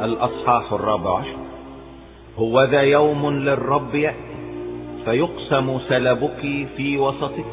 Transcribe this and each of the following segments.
الأصحاح 14. هو ذا يوم للرب يأتي، فيقسم سلبك في وسطك،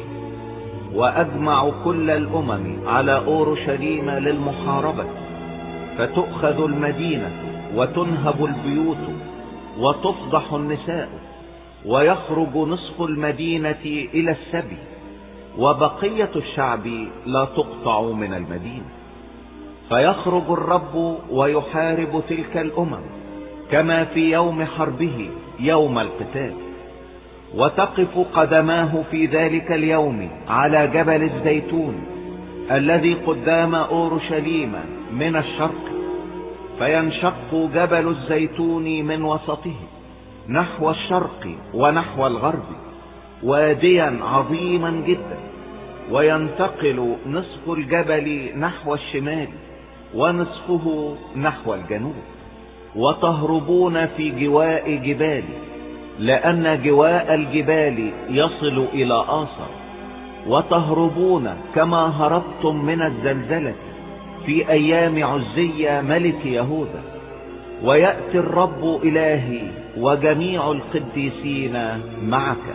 وأجمع كل الأمم على أورشليم للمحاربة، فتؤخذ المدينة وتنهب البيوت وتفضح النساء، ويخرج نصف المدينة إلى السبي، وبقية الشعب لا تقطع من المدينة. فيخرج الرب ويحارب تلك الأمم كما في يوم حربه يوم القتال، وتقف قدماه في ذلك اليوم على جبل الزيتون الذي قدام أورشليم من الشرق، فينشق جبل الزيتون من وسطه نحو الشرق ونحو الغرب واديا عظيما جدا، وينتقل نصف الجبل نحو الشمال ونصفه نحو الجنوب، وتهربون في جواء جبال، لأن جواء الجبال يصل إلى آصر، وتهربون كما هربتم من الزلزلة في أيام عزية ملك يهوذا. ويأتي الرب إلهي وجميع القديسين معك.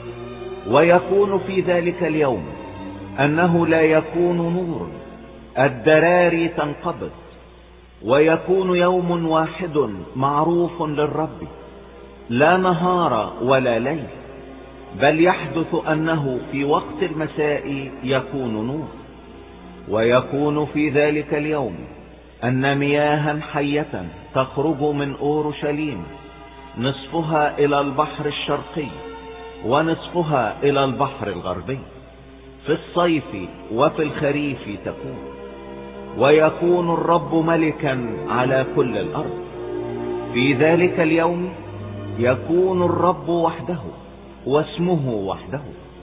ويكون في ذلك اليوم أنه لا يكون نور، الدراري تنقبض، ويكون يوم واحد معروف للرب، لا نهار ولا ليل، بل يحدث أنه في وقت المساء يكون نور. ويكون في ذلك اليوم أن مياها حية تخرج من أورشليم، نصفها إلى البحر الشرقي ونصفها إلى البحر الغربي، في الصيف وفي الخريف تكون. ويكون الرب ملكا على كل الأرض. في ذلك اليوم يكون الرب وحده واسمه وحده،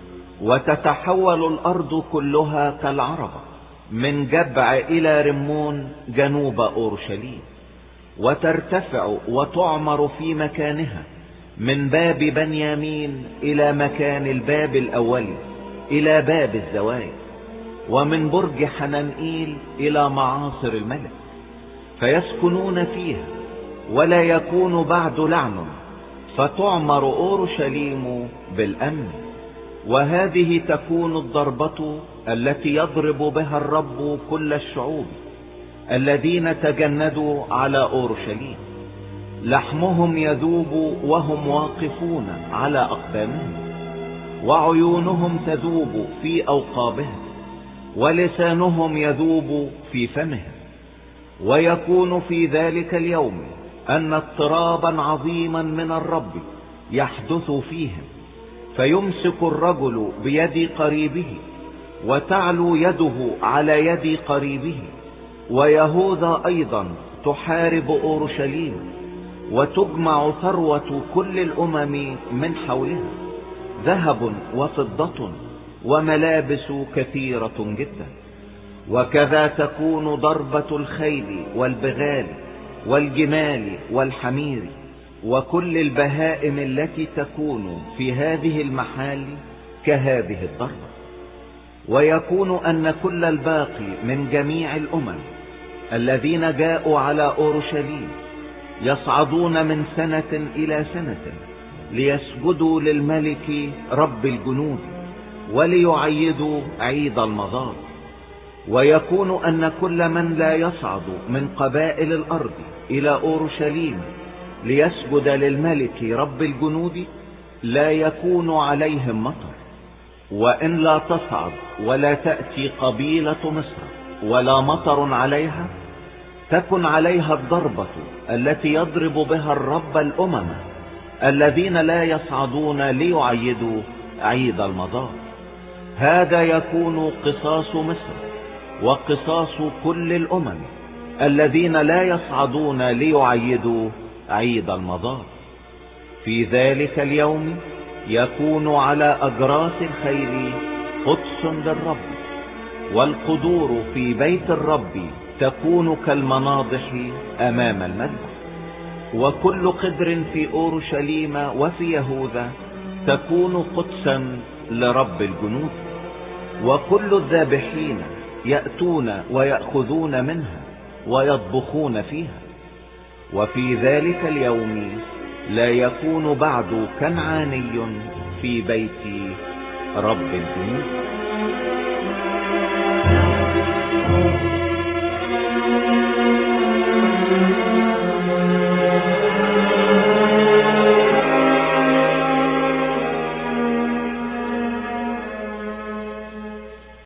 وتتحول الأرض كلها كالعربة من جبع إلى رمون جنوب أورشليم، وترتفع وتعمر في مكانها من باب بنيامين إلى مكان الباب الأول إلى باب الزوايا، ومن برج حنانئيل إلى معاصر الملك، فيسكنون فيها ولا يكون بعد لعن، فتعمر أورشليم بالأمن. وهذه تكون الضربة التي يضرب بها الرب كل الشعوب الذين تجندوا على أورشليم، لحمهم يذوب وهم واقفون على أقدامهم، وعيونهم تذوب في أوقابهم، ولسانهم يذوب في فمهم. ويكون في ذلك اليوم أن اضطرابا عظيما من الرب يحدث فيهم، فيمسك الرجل بيد قريبه، وتعلو يده على يد قريبه، ويهوذا أيضا تحارب أورشليم، وتجمع ثروة كل الأمم من حولها، ذهب وفضة وملابس كثيرة جدا. وكذا تكون ضربة الخيل والبغال والجمال والحمير وكل البهائم التي تكون في هذه المحال كهذه الضربة. ويكون أن كل الباقي من جميع الأمم الذين جاءوا على أورشليم يصعدون من سنة إلى سنة ليسجدوا للملك رب الجنود وليعيدوا عيد المظال. ويكون أن كل من لا يصعد من قبائل الأرض إلى أورشليم ليسجد للملك رب الجنود لا يكون عليهم مطر، وإن لا تصعد ولا تأتي قبيلة مصر ولا مطر عليها، تكن عليها الضربة التي يضرب بها الرب الأمم الذين لا يصعدون ليعيدوا عيد المظال. هذا يكون قصاص مصر وقصاص كل الأمم الذين لا يصعدون ليعيدوا عيد المظال. في ذلك اليوم يكون على أجراس الخيل قدس للرب، والقدور في بيت الرب تكون كالمناضح أمام المذبح، وكل قدر في أورشليم وفي يهوذا تكون قدسا لرب الجنود. وكل الذابحين يأتون ويأخذون منها ويطبخون فيها، وفي ذلك اليوم لا يكون بعد كنعاني في بيت رب الجنود.